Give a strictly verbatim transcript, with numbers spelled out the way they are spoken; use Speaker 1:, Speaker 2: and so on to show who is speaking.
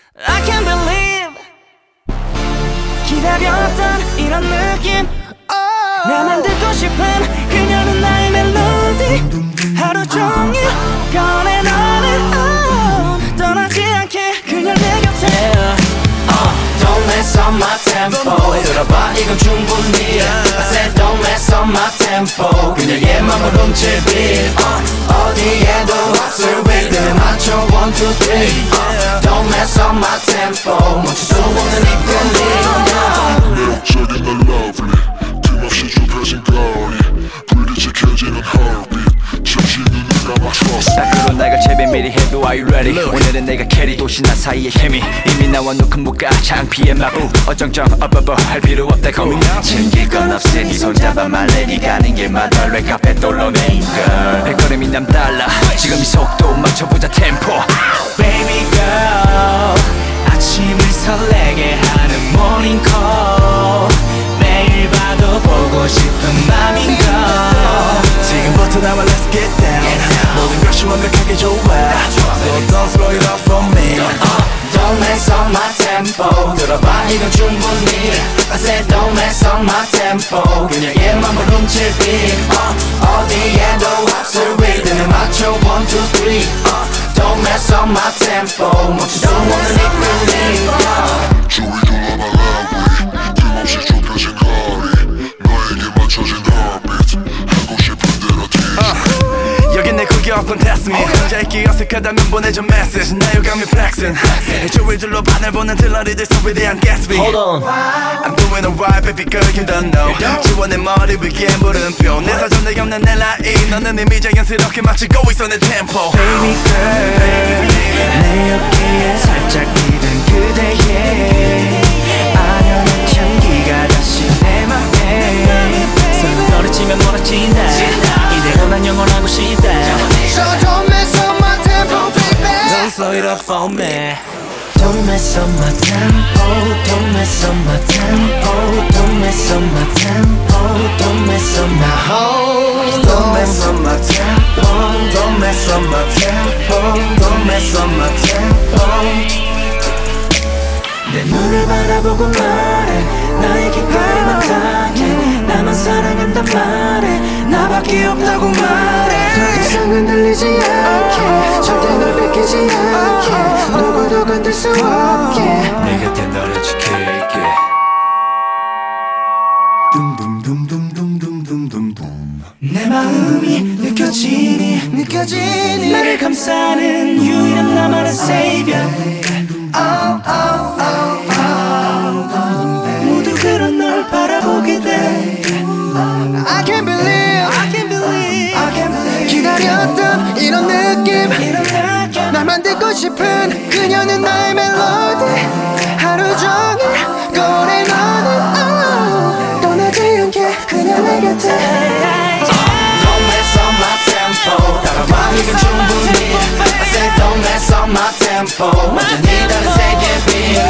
Speaker 1: I can't believe 기다렸던 이런 느낌 oh. 나만 듣고 싶은 그녀는 나의 멜로디 하루 종일 꺼내 너는 oh. 떠나지 않게 그녀 내 곁에 yeah. uh, Don't mess up my tempo 들어봐 이건 충분히 I said don't mess up my tempo 그녀의 맘을 훔칠 beat uh, 어디에도 없을 rhythm 맞춰 one two three uh, Don't mess up my tempo 멈출 수 없는 이 feeling
Speaker 2: 매력적인 날 lovely 틈없이 좁혀진 거리 불빛이 켜지는 heartbeat 잠시 눈을 감아 trust
Speaker 3: 딱 그런 날 같이 미리 해도 are you ready 오늘은 내가 캐리 도시나 사이의 케미 이미 나와 놓은 무가 창피의 마부 어정쩡 어버버 할 필요 없다고 챙길 건 없으니 네 손잡아 말래 네 가는 길마다 랩카페 돌러내 girl 발걸음이 남달라 지금 이 속도 맞춰보자 템포 Baby girl 아침을 설레게 하는 morning call 매일 봐도 보고 싶은 맘인걸 지금부터 나와 let's get down 모든 것이 완벽하게 좋아 So don't slow it up for me
Speaker 1: uh, Don't mess up my tempo 들어봐 이건 충분히 I said don't mess up my tempo 그녀의 맘을 훔칠 beat uh, 어디에도 없을 rhythm에 맞춰 one two three uh, Don't mess up my tempo 멈출 수 없는 이 feeling uh.
Speaker 2: 조리 둘러봐 lovely 틈없이 좁혀진 거리 너에게 맞춰진 heartbeat 하고 싶은 대로 tease
Speaker 3: 여긴 내 구경권 test me 혼자 있기 어색하다면 보내줘 message 나 유감이 flexing 주위 둘러봐 날 보는 들러리들 소리에 대한 Gatsby Hold on I'm doing alright baby girl you don't know 지워 내 머리 위에 물음표 내 사전에 없는 내 라인 너는 이미 자연스럽게 맞추고 있어 내 tempo Baby girl 내 어깨에 살짝 기댄 그대의 아련한 향기가 다시 내 맘에 서로 치면 멀어진다 이대로 난 영원하고 싶다
Speaker 1: So don't mess up my tempo baby
Speaker 3: Don't slow it up for me
Speaker 1: Don't mess up my tempo Don't mess up my tempo Don't mess up my tempo Don't mess up my whole
Speaker 3: Don't mess up my tempo Don't mess up my tempo Don't mess up my tempo
Speaker 1: 내 눈을 바라보고 말해 나에게 그림은 딱해 나만 사랑한단 말해 나밖에 없다고 말해 더 이상은 들리지 않게 절대 널 뺏기지 않게 누구도 건들 수 없게
Speaker 3: 내 곁에 너를 지킬게
Speaker 1: 내 마음이 느껴지니 느껴지니 나를 감싸는 유일한 나만의 savior oh, oh, oh, oh. 모두 그런 널 바라보게 돼 I can't believe I can't believe I can't believe 기다렸던 이런 느낌 이런 느낌 나만 듣고 싶은 그녀는 나의 멜로디 하루 종일 꺼내 너는 oh. 떠나지 않게 그녀 내 곁에 Don't mess up my tempo 따라와 이건 충분히 I said don't mess up my tempo 완전히 다른 세계 beat